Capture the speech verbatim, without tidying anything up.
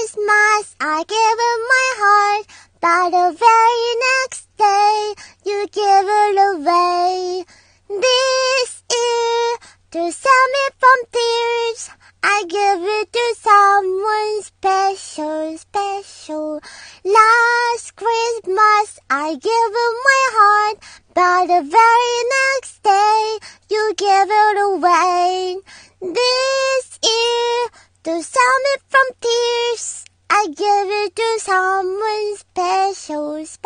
Christmas, I gave you my heart, but the very next day, you gave it away. This year, to save me from tears, I give it to someone special, special. Last Christmas, I gave you my heart, but the very next day, you gave it away. This year, to save me from tears, I give it to someone special, special.